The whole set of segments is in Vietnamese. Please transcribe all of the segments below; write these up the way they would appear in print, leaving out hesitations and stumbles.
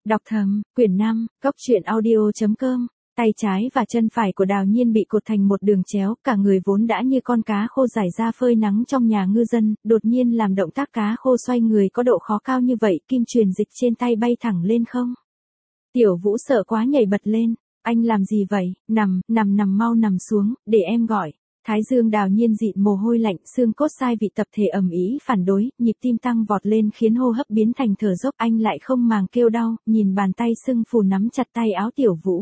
Đọc thầm, quyển 5, Cốc truyện audio.com. Tay trái và chân phải của Đào Nhiên bị cột thành một đường chéo, cả người vốn đã như con cá khô rải ra phơi nắng trong nhà ngư dân, đột nhiên làm động tác cá khô xoay người có độ khó cao như vậy, kim truyền dịch trên tay bay thẳng lên không. Tiểu Vũ sợ quá nhảy bật lên, anh làm gì vậy, nằm, mau nằm xuống, để em gọi. Thái dương Đào Nhiên dịn mồ hôi lạnh, xương cốt sai vị tập thể ầm ĩ phản đối, nhịp tim tăng vọt lên khiến hô hấp biến thành thở dốc, anh lại không màng kêu đau, nhìn bàn tay sưng phù nắm chặt tay áo Tiểu Vũ.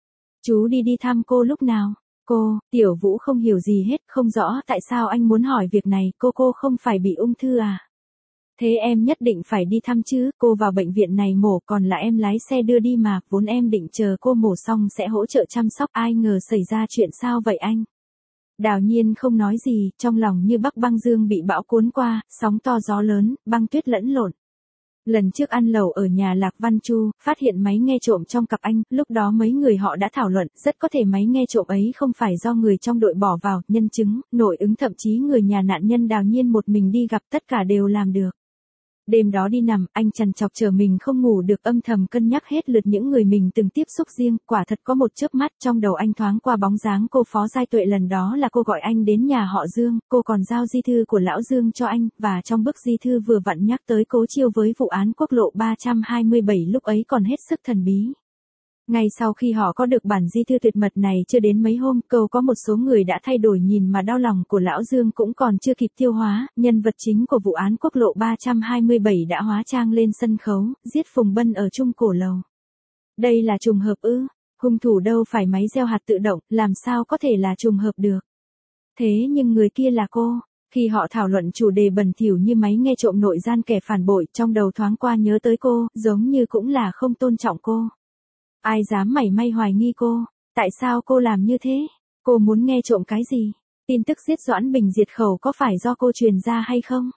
Chú đi thăm cô lúc nào? Cô, Tiểu Vũ không hiểu gì hết, không rõ tại sao anh muốn hỏi việc này, cô không phải bị ung thư à? Thế em nhất định phải đi thăm chứ, cô vào bệnh viện này mổ còn là em lái xe đưa đi mà, vốn em định chờ cô mổ xong sẽ hỗ trợ chăm sóc, ai ngờ xảy ra chuyện sao vậy anh? Đào Nhiên không nói gì, trong lòng như Bắc Băng Dương bị bão cuốn qua, sóng to gió lớn, băng tuyết lẫn lộn. Lần trước ăn lẩu ở nhà Lạc Văn Chu, phát hiện máy nghe trộm trong cặp anh, lúc đó mấy người họ đã thảo luận, rất có thể máy nghe trộm ấy không phải do người trong đội bỏ vào, nhân chứng, nội ứng thậm chí người nhà nạn nhân Đào Nhiên một mình đi gặp tất cả đều làm được. Đêm đó đi nằm, anh trằn trọc chờ mình không ngủ được, âm thầm cân nhắc hết lượt những người mình từng tiếp xúc riêng, quả thật có một chớp mắt trong đầu anh thoáng qua bóng dáng cô Phó Giai Tuệ, lần đó là cô gọi anh đến nhà họ Dương, cô còn giao di thư của lão Dương cho anh, và trong bức di thư vừa vặn nhắc tới Cố Chiêu với vụ án quốc lộ 327 lúc ấy còn hết sức thần bí. Ngay sau khi họ có được bản di thư tuyệt mật này chưa đến mấy hôm, câu có một số người đã thay đổi nhìn mà đau lòng của lão Dương cũng còn chưa kịp tiêu hóa, nhân vật chính của vụ án quốc lộ 327 đã hóa trang lên sân khấu, giết Phùng Bân ở Trung Cổ Lầu. Đây là trùng hợp ư? Hung thủ đâu phải máy gieo hạt tự động, làm sao có thể là trùng hợp được? Thế nhưng người kia là cô. Khi họ thảo luận chủ đề bẩn thỉu như máy nghe trộm nội gian kẻ phản bội, trong đầu thoáng qua nhớ tới cô, giống như cũng là không tôn trọng cô. Ai dám mảy may hoài nghi cô? Tại sao cô làm như thế? Cô muốn nghe trộm cái gì? Tin tức giết Doãn Bình diệt khẩu có phải do cô truyền ra hay không?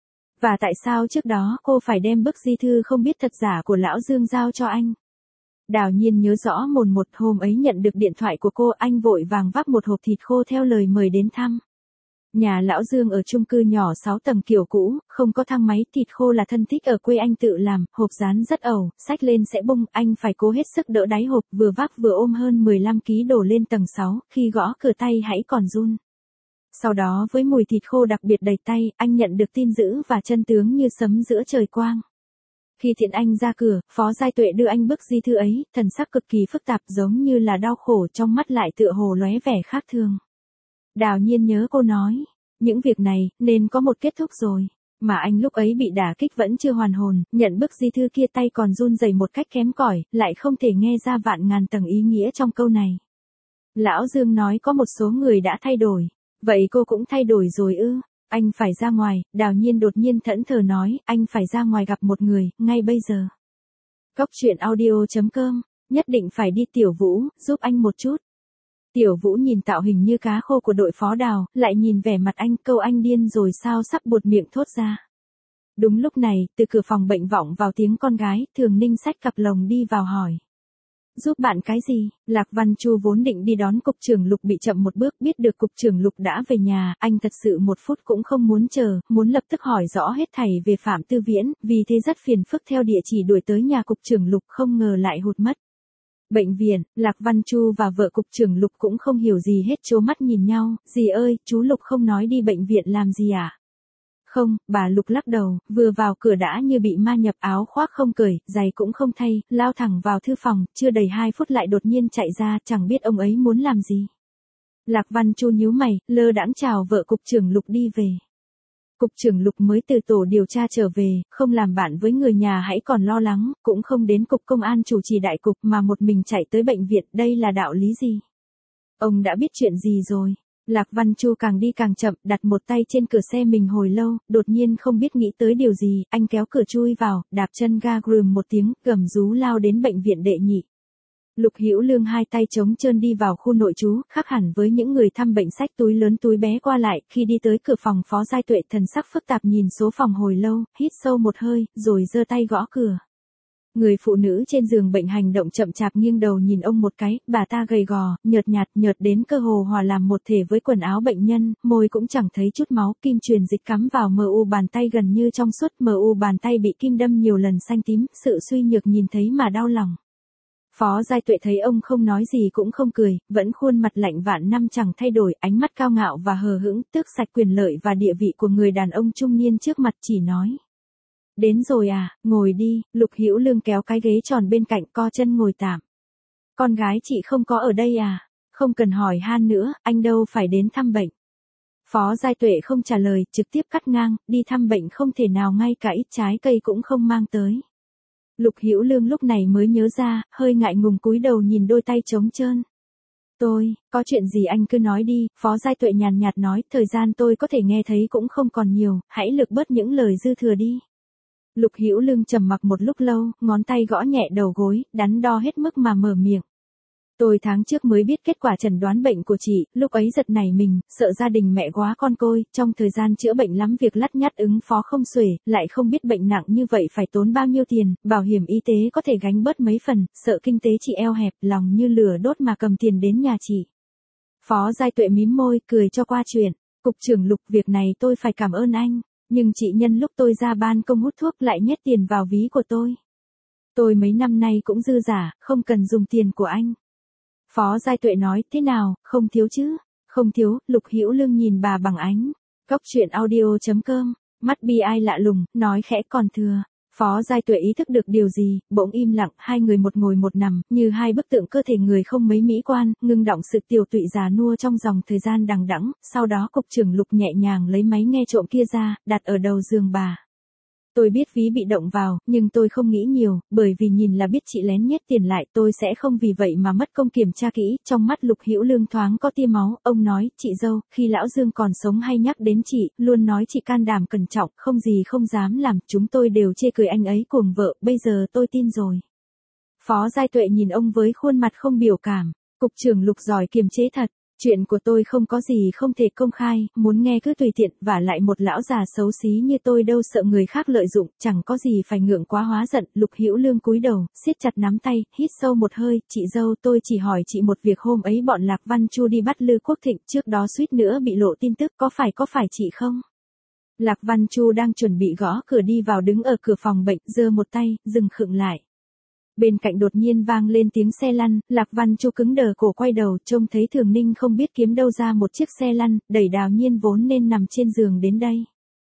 Và tại sao trước đó cô phải đem bức di thư không biết thật giả của lão Dương giao cho anh? Đào Nhiên nhớ rõ một hôm ấy nhận được điện thoại của cô, anh vội vàng vác một hộp thịt khô theo lời mời đến thăm. Nhà lão Dương ở chung cư nhỏ 6 tầng kiểu cũ, không có thang máy, thịt khô là thân thích ở quê anh tự làm, hộp dán rất ẩu, xách lên sẽ bung, anh phải cố hết sức đỡ đáy hộp, vừa vác vừa ôm hơn 15 kg đổ lên tầng 6, khi gõ cửa tay hãy còn run. Sau đó với mùi thịt khô đặc biệt đầy tay, anh nhận được tin dữ và chân tướng như sấm giữa trời quang. Khi Thiện Anh ra cửa, Phó Giai Tuệ đưa anh bức di thư ấy, thần sắc cực kỳ phức tạp giống như là đau khổ, trong mắt lại tựa hồ lóe vẻ khác thường. Đào Nhiên nhớ cô nói, những việc này, nên có một kết thúc rồi. Mà anh lúc ấy bị đả kích vẫn chưa hoàn hồn, nhận bức di thư kia tay còn run rẩy một cách kém cỏi, lại không thể nghe ra vạn ngàn tầng ý nghĩa trong câu này. Lão Dương nói có một số người đã thay đổi. Vậy cô cũng thay đổi rồi ư? Anh phải ra ngoài, Đào Nhiên đột nhiên thẫn thờ nói, anh phải ra ngoài gặp một người, ngay bây giờ. Cốc truyện audio.com, nhất định phải đi Tiểu Vũ, giúp anh một chút. Tiểu Vũ nhìn tạo hình như cá khô của đội Phó Đào, lại nhìn vẻ mặt anh, câu anh điên rồi sao sắp buột miệng thốt ra. Đúng lúc này, từ cửa phòng bệnh vọng vào tiếng con gái, Thường Ninh xách cặp lồng đi vào hỏi. Giúp bạn cái gì? Lạc Văn Chu vốn định đi đón cục trưởng Lục bị chậm một bước, biết được cục trưởng Lục đã về nhà, anh thật sự một phút cũng không muốn chờ, muốn lập tức hỏi rõ hết thảy về Phạm Tư Viễn, vì thế rất phiền phức theo địa chỉ đuổi tới nhà cục trưởng Lục, không ngờ lại hụt mất. Bệnh viện, Lạc Văn Chu và vợ cục trưởng Lục cũng không hiểu gì hết, trố mắt nhìn nhau, dì ơi, chú Lục không nói đi bệnh viện làm gì à? Không, bà Lục lắc đầu, vừa vào cửa đã như bị ma nhập, áo khoác không cởi, giày cũng không thay, lao thẳng vào thư phòng, chưa đầy 2 phút lại đột nhiên chạy ra, chẳng biết ông ấy muốn làm gì. Lạc Văn Chu nhíu mày, lơ đãng chào vợ cục trưởng Lục đi về. Cục trưởng Lục mới từ tổ điều tra trở về, không làm bạn với người nhà hãy còn lo lắng, cũng không đến cục công an chủ trì đại cục mà một mình chạy tới bệnh viện, đây là đạo lý gì? Ông đã biết chuyện gì rồi? Lạc Văn Chu càng đi càng chậm, đặt một tay trên cửa xe mình hồi lâu, đột nhiên không biết nghĩ tới điều gì, anh kéo cửa chui vào, đạp chân ga grùm một tiếng, gầm rú lao đến bệnh viện đệ nhị. Lục Hữu Lương hai tay trống trơn đi vào khu nội trú, khác hẳn với những người thăm bệnh xách túi lớn túi bé qua lại, khi đi tới cửa phòng Phó Giai Tuệ thần sắc phức tạp nhìn số phòng hồi lâu, hít sâu một hơi, rồi giơ tay gõ cửa. Người phụ nữ trên giường bệnh hành động chậm chạp nghiêng đầu nhìn ông một cái, bà ta gầy gò, nhợt nhạt, nhợt đến cơ hồ hòa làm một thể với quần áo bệnh nhân, môi cũng chẳng thấy chút máu, kim truyền dịch cắm vào mờ u bàn tay gần như trong suốt, mờ u bàn tay bị kim đâm nhiều lần xanh tím, sự suy nhược nhìn thấy mà đau lòng. Phó Giai Tuệ thấy ông không nói gì cũng không cười, vẫn khuôn mặt lạnh vạn năm chẳng thay đổi, ánh mắt cao ngạo và hờ hững, tước sạch quyền lợi và địa vị của người đàn ông trung niên trước mặt, chỉ nói. Đến rồi à, ngồi đi. Lục Hữu Lương kéo cái ghế tròn bên cạnh, co chân ngồi tạm. Con gái chị không có ở đây à? Không cần hỏi han nữa, anh đâu phải đến thăm bệnh. Phó Giai Tuệ không trả lời, trực tiếp cắt ngang, đi thăm bệnh không thể nào ngay cả ít trái cây cũng không mang tới. Lục Hữu Lương lúc này mới nhớ ra, hơi ngại ngùng cúi đầu nhìn đôi tay trống trơn. Có chuyện gì anh cứ nói đi, Phó Giai Tuệ nhàn nhạt nói, thời gian tôi có thể nghe thấy cũng không còn nhiều, hãy lược bớt những lời dư thừa đi. Lục Hữu Lương trầm mặc một lúc lâu, ngón tay gõ nhẹ đầu gối, đắn đo hết mức mà mở miệng. Tôi tháng trước mới biết kết quả chẩn đoán bệnh của chị, lúc ấy giật nảy mình, sợ gia đình mẹ quá con côi, trong thời gian chữa bệnh lắm việc lắt nhắt ứng phó không xuể, lại không biết bệnh nặng như vậy phải tốn bao nhiêu tiền, bảo hiểm y tế có thể gánh bớt mấy phần, sợ kinh tế chị eo hẹp, lòng như lửa đốt mà cầm tiền đến nhà chị. Phó Giai Tuệ mím môi, cười cho qua chuyện. Cục trưởng Lục, việc này tôi phải cảm ơn anh, nhưng chị nhân lúc tôi ra ban công hút thuốc lại nhét tiền vào ví của tôi. Tôi mấy năm nay cũng dư giả, không cần dùng tiền của anh. Phó Giai Tuệ nói, thế nào, không thiếu chứ? Không thiếu. Lục Hữu Lương nhìn bà bằng ánh. Góc truyện audio.com, mắt bi ai lạ lùng, nói khẽ còn thừa. Phó Giai Tuệ ý thức được điều gì, bỗng im lặng, hai người một ngồi một nằm, như hai bức tượng cơ thể người không mấy mỹ quan, ngưng động sự tiều tụy già nua trong dòng thời gian đằng đẵng. Sau đó cục trưởng Lục nhẹ nhàng lấy máy nghe trộm kia ra, đặt ở đầu giường bà. Tôi biết ví bị động vào, nhưng tôi không nghĩ nhiều, bởi vì nhìn là biết chị lén nhét tiền lại, tôi sẽ không vì vậy mà mất công kiểm tra kỹ. Trong mắt Lục Hữu Lương thoáng có tia máu, ông nói, chị dâu, khi lão Dương còn sống hay nhắc đến chị, luôn nói chị can đảm cẩn trọng, không gì không dám làm, chúng tôi đều chê cười anh ấy cuồng vợ, bây giờ tôi tin rồi. Phó Giai Tuệ nhìn ông với khuôn mặt không biểu cảm, cục trưởng Lục giỏi kiềm chế thật. Chuyện của tôi không có gì không thể công khai, muốn nghe cứ tùy tiện, và lại một lão già xấu xí như tôi đâu sợ người khác lợi dụng, chẳng có gì phải ngượng quá hóa giận. Lục Hữu Lương cúi đầu, siết chặt nắm tay, hít sâu một hơi, chị dâu, tôi chỉ hỏi chị một việc, hôm ấy bọn Lạc Văn Chu đi bắt Lư Quốc Thịnh, trước đó suýt nữa bị lộ tin tức, có phải chị không? Lạc Văn Chu đang chuẩn bị gõ cửa đi vào, đứng ở cửa phòng bệnh, giơ một tay, dừng khựng lại. Bên cạnh đột nhiên vang lên tiếng xe lăn, Lạc Văn Chu cứng đờ cổ quay đầu, trông thấy Thường Ninh không biết kiếm đâu ra một chiếc xe lăn, đẩy Đào Nhiên vốn nên nằm trên giường đến đây.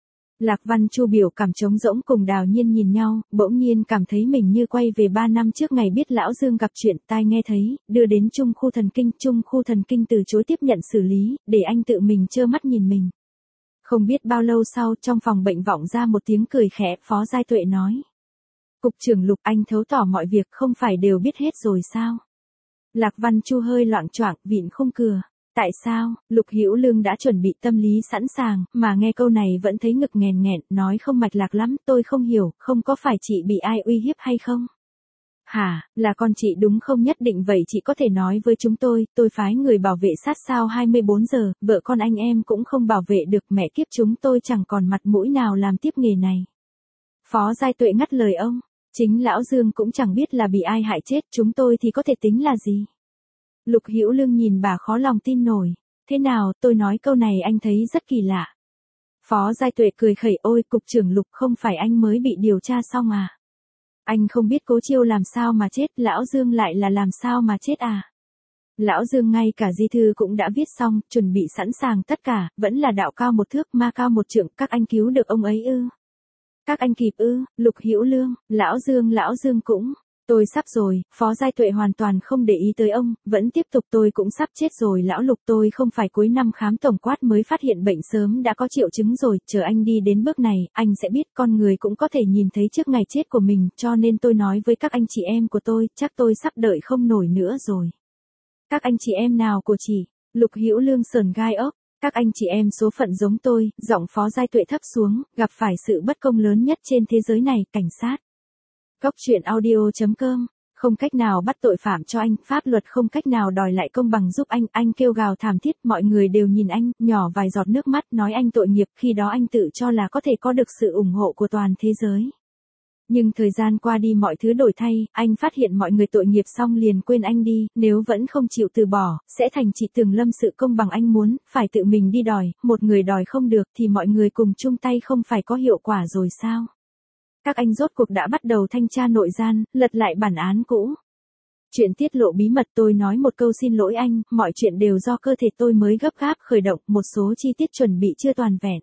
Lạc Văn Chu biểu cảm trống rỗng cùng Đào Nhiên nhìn nhau, bỗng nhiên cảm thấy mình như quay về 3 năm trước ngày biết lão Dương gặp chuyện, tai nghe thấy, đưa đến Trung khu thần kinh từ chối tiếp nhận xử lý, để anh tự mình trơ mắt nhìn mình. Không biết bao lâu sau, trong phòng bệnh vọng ra một tiếng cười khẽ, Phó Giai Tuệ nói. Cục trưởng Lục, anh thấu tỏ mọi việc không phải đều biết hết rồi sao? Lạc Văn Chu hơi loạng choạng, vịn khung cửa. Tại sao? Lục Hữu Lương đã chuẩn bị tâm lý sẵn sàng, mà nghe câu này vẫn thấy ngực nghèn nghẹn, nói không mạch lạc lắm, tôi không hiểu, không có phải chị bị ai uy hiếp hay không? Hả, là con chị đúng không? Nhất định vậy chị có thể nói với chúng tôi phái người bảo vệ sát sao 24 giờ, vợ con anh em cũng không bảo vệ được, mẹ kiếp chúng tôi chẳng còn mặt mũi nào làm tiếp nghề này. Phó Giai Tuệ ngắt lời ông. Chính lão Dương cũng chẳng biết là bị ai hại chết, chúng tôi thì có thể tính là gì? Lục Hữu Lương nhìn bà khó lòng tin nổi. Thế nào, tôi nói câu này anh thấy rất kỳ lạ. Phó Giai Tuệ cười khẩy, ôi, cục trưởng Lục, không phải anh mới bị điều tra xong à? Anh không biết Cố Chiêu làm sao mà chết, lão Dương lại là làm sao mà chết à? Lão Dương ngay cả di thư cũng đã viết xong, chuẩn bị sẵn sàng tất cả, vẫn là đạo cao một thước, ma cao một trượng, các anh cứu được ông ấy ư? Các anh kịp ư? Lục Hữu Lương, lão Dương cũng, tôi sắp rồi. Phó Giai Tuệ hoàn toàn không để ý tới ông, vẫn tiếp tục, tôi cũng sắp chết rồi lão Lục, tôi không phải cuối năm khám tổng quát mới phát hiện bệnh, sớm đã có triệu chứng rồi, chờ anh đi đến bước này, anh sẽ biết con người cũng có thể nhìn thấy trước ngày chết của mình, cho nên tôi nói với các anh chị em của tôi, chắc tôi sắp đợi không nổi nữa rồi. Các anh chị em nào của chị? Lục Hữu Lương sờn gai ốc. Các anh chị em số phận giống tôi, giọng Phó Giai Tuệ thấp xuống, gặp phải sự bất công lớn nhất trên thế giới này, cảnh sát. Góc truyện audio.com, không cách nào bắt tội phạm cho anh, pháp luật không cách nào đòi lại công bằng giúp anh kêu gào thảm thiết, mọi người đều nhìn anh, nhỏ vài giọt nước mắt, nói anh tội nghiệp, khi đó anh tự cho là có thể có được sự ủng hộ của toàn thế giới. Nhưng thời gian qua đi mọi thứ đổi thay, anh phát hiện mọi người tội nghiệp xong liền quên anh đi, nếu vẫn không chịu từ bỏ, sẽ thành chị Tường Lâm sự công bằng anh muốn, phải tự mình đi đòi, một người đòi không được thì mọi người cùng chung tay không phải có hiệu quả rồi sao? Các anh rốt cuộc đã bắt đầu thanh tra nội gian, lật lại bản án cũ. Chuyện tiết lộ bí mật tôi nói một câu xin lỗi anh, mọi chuyện đều do cơ thể tôi mới gấp gáp khởi động, một số chi tiết chuẩn bị chưa toàn vẹn.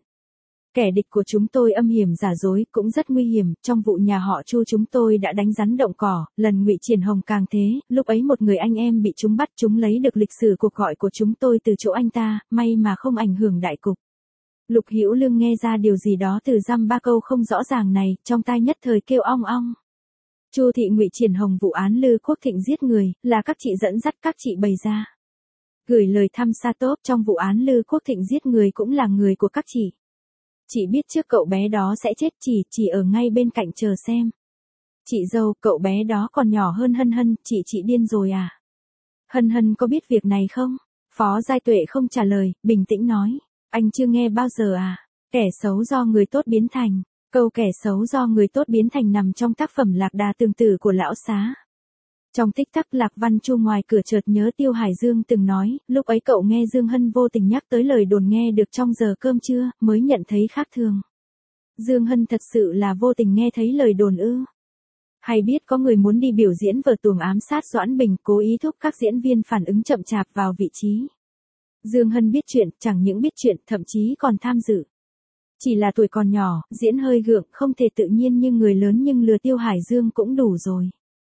Kẻ địch của chúng tôi âm hiểm giả dối, cũng rất nguy hiểm, trong vụ nhà họ Chu chúng tôi đã đánh rắn động cỏ, lần Ngụy Triển Hồng càng thế, lúc ấy một người anh em bị chúng bắt, chúng lấy được lịch sử cuộc gọi của chúng tôi từ chỗ anh ta, may mà không ảnh hưởng đại cục. Lục Hữu Lương nghe ra điều gì đó từ dăm ba câu không rõ ràng này, trong tai nhất thời kêu ong ong. Chu thị Ngụy Triển Hồng vụ án Lư Quốc Thịnh giết người, là các chị dẫn dắt các chị bày ra. Gửi lời thăm xa tốt trong vụ án Lư Quốc Thịnh giết người cũng là người của các chị. Chị biết trước cậu bé đó sẽ chết, chỉ ở ngay bên cạnh chờ xem. Chị dâu, cậu bé đó còn nhỏ hơn Hân Hân, chị điên rồi à? Hân Hân có biết việc này không? Phó Giai Tuệ không trả lời, bình tĩnh nói. Anh chưa nghe bao giờ à? Kẻ xấu do người tốt biến thành. Câu kẻ xấu do người tốt biến thành nằm trong tác phẩm Lạc Đà Tường Tử của Lão Xá. Trong tích tắc Lạc Văn Chu ngoài cửa chợt nhớ Tiêu Hải Dương từng nói, lúc ấy cậu nghe Dương Hân vô tình nhắc tới lời đồn nghe được trong giờ cơm trưa, mới nhận thấy khác thường. Dương Hân thật sự là vô tình nghe thấy lời đồn ư? Hay biết có người muốn đi biểu diễn vở tuồng ám sát Doãn Bình, cố ý thúc các diễn viên phản ứng chậm chạp vào vị trí. Dương Hân biết chuyện, chẳng những biết chuyện, thậm chí còn tham dự. Chỉ là tuổi còn nhỏ, diễn hơi gượng, không thể tự nhiên như người lớn, nhưng lừa Tiêu Hải Dương cũng đủ rồi.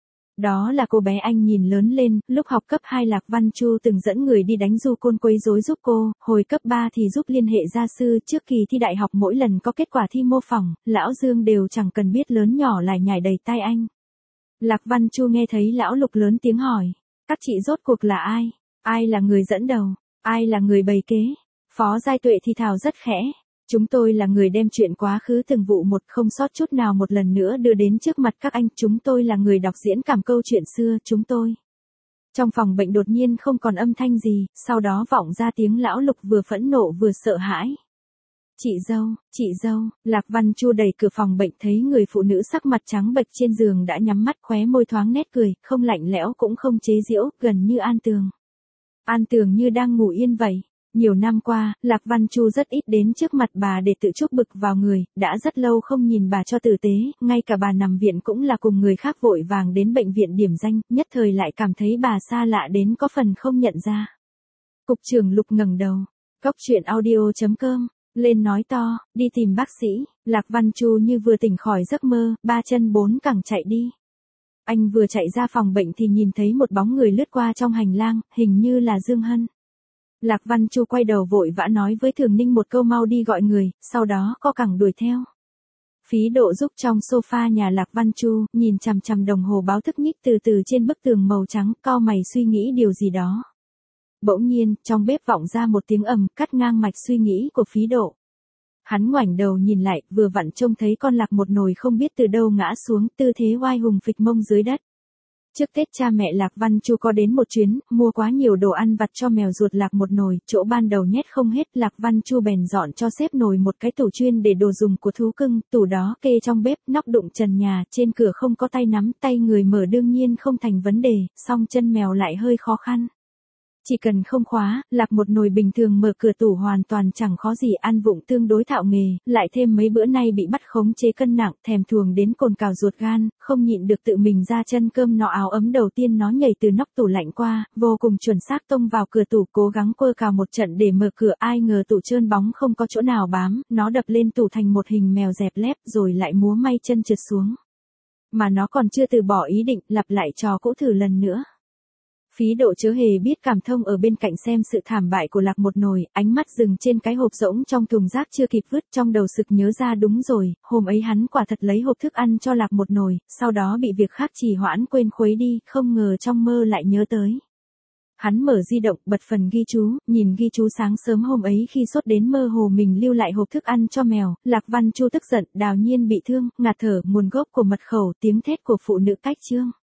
Đó là cô bé anh nhìn lớn lên, lúc học cấp 2 Lạc Văn Chu từng dẫn người đi đánh du côn quấy rối giúp cô, hồi cấp 3 thì giúp liên hệ gia sư, trước kỳ thi đại học mỗi lần có kết quả thi mô phỏng, lão Dương đều chẳng cần biết lớn nhỏ lại nhảy đầy tai anh. Lạc Văn Chu nghe thấy lão Lục lớn tiếng hỏi, các chị rốt cuộc là ai? Ai là người dẫn đầu? Ai là người bày kế? Phó Giai Tuệ thì thào rất khẽ. Chúng tôi là người đem chuyện quá khứ từng vụ một không sót chút nào một lần nữa đưa đến trước mặt các anh. Chúng tôi là người đọc diễn cảm câu chuyện xưa chúng tôi. Trong phòng bệnh đột nhiên không còn âm thanh gì, sau đó vọng ra tiếng lão Lục vừa phẫn nộ vừa sợ hãi. Chị dâu, Lạc Văn Chu đẩy cửa phòng bệnh thấy người phụ nữ sắc mặt trắng bệch trên giường đã nhắm mắt, khóe môi thoáng nét cười, không lạnh lẽo cũng không chế giễu, gần như An Tường. An Tường như đang ngủ yên vậy. Nhiều năm qua, Lạc Văn Chu rất ít đến trước mặt bà để tự chuốc bực vào người, đã rất lâu không nhìn bà cho tử tế, ngay cả bà nằm viện cũng là cùng người khác vội vàng đến bệnh viện điểm danh, nhất thời lại cảm thấy bà xa lạ đến có phần không nhận ra. Cục trưởng Lục ngẩng đầu, Cóc Truyện Audio.com, lên nói to, đi tìm bác sĩ. Lạc Văn Chu như vừa tỉnh khỏi giấc mơ, ba chân bốn cẳng chạy đi. Anh vừa chạy ra phòng bệnh thì nhìn thấy một bóng người lướt qua trong hành lang, hình như là Dương Hân. Lạc Văn Chu quay đầu vội vã nói với Thường Ninh một câu mau đi gọi người, sau đó co cẳng đuổi theo. Phí Độ giúp trong sofa nhà Lạc Văn Chu, nhìn chằm chằm đồng hồ báo thức nhích từ từ trên bức tường màu trắng, cau mày suy nghĩ điều gì đó. Bỗng nhiên, trong bếp vọng ra một tiếng ầm, cắt ngang mạch suy nghĩ của Phí Độ. Hắn ngoảnh đầu nhìn lại, vừa vặn trông thấy con lạc một nồi không biết từ đâu ngã xuống, tư thế oai hùng phịch mông dưới đất. Trước Tết cha mẹ Lạc Văn Chu có đến một chuyến, mua quá nhiều đồ ăn vặt cho mèo ruột Lạc một nồi, chỗ ban đầu nhét không hết, Lạc Văn Chu bèn dọn cho xếp nồi một cái tủ chuyên để đồ dùng của thú cưng, tủ đó kê trong bếp, nóc đụng trần nhà, trên cửa không có tay nắm, tay người mở đương nhiên không thành vấn đề, song chân mèo lại hơi khó khăn. Chỉ cần không khóa, Lạc một nồi bình thường mở cửa tủ hoàn toàn chẳng khó gì, ăn vụng tương đối thạo nghề, lại thêm mấy bữa nay bị bắt khống chế cân nặng, thèm thuồng đến cồn cào ruột gan, không nhịn được tự mình ra chân cơm nọ áo ấm đầu tiên nó nhảy từ nóc tủ lạnh qua, vô cùng chuẩn xác tông vào cửa tủ, cố gắng quơ cào một trận để mở cửa, ai ngờ tủ trơn bóng không có chỗ nào bám, nó đập lên tủ thành một hình mèo dẹp lép rồi lại múa may chân trượt xuống. Mà nó còn chưa từ bỏ ý định, lặp lại trò cũ thử lần nữa. Phí Độ chớ hề biết cảm thông ở bên cạnh xem sự thảm bại của Lạc một nồi, ánh mắt dừng trên cái hộp rỗng trong thùng rác chưa kịp vứt, trong đầu sực nhớ ra đúng rồi, hôm ấy hắn quả thật lấy hộp thức ăn cho Lạc một nồi, sau đó bị việc khác trì hoãn quên khuấy đi, không ngờ trong mơ lại nhớ tới. Hắn mở di động, bật phần ghi chú, nhìn ghi chú sáng sớm hôm ấy khi sốt đến mơ hồ mình lưu lại hộp thức ăn cho mèo, Lạc Văn Chu tức giận, Đào Nhiên bị thương, ngạt thở, nguồn gốc của mật khẩu, tiếng thét của phụ nữ cách chương.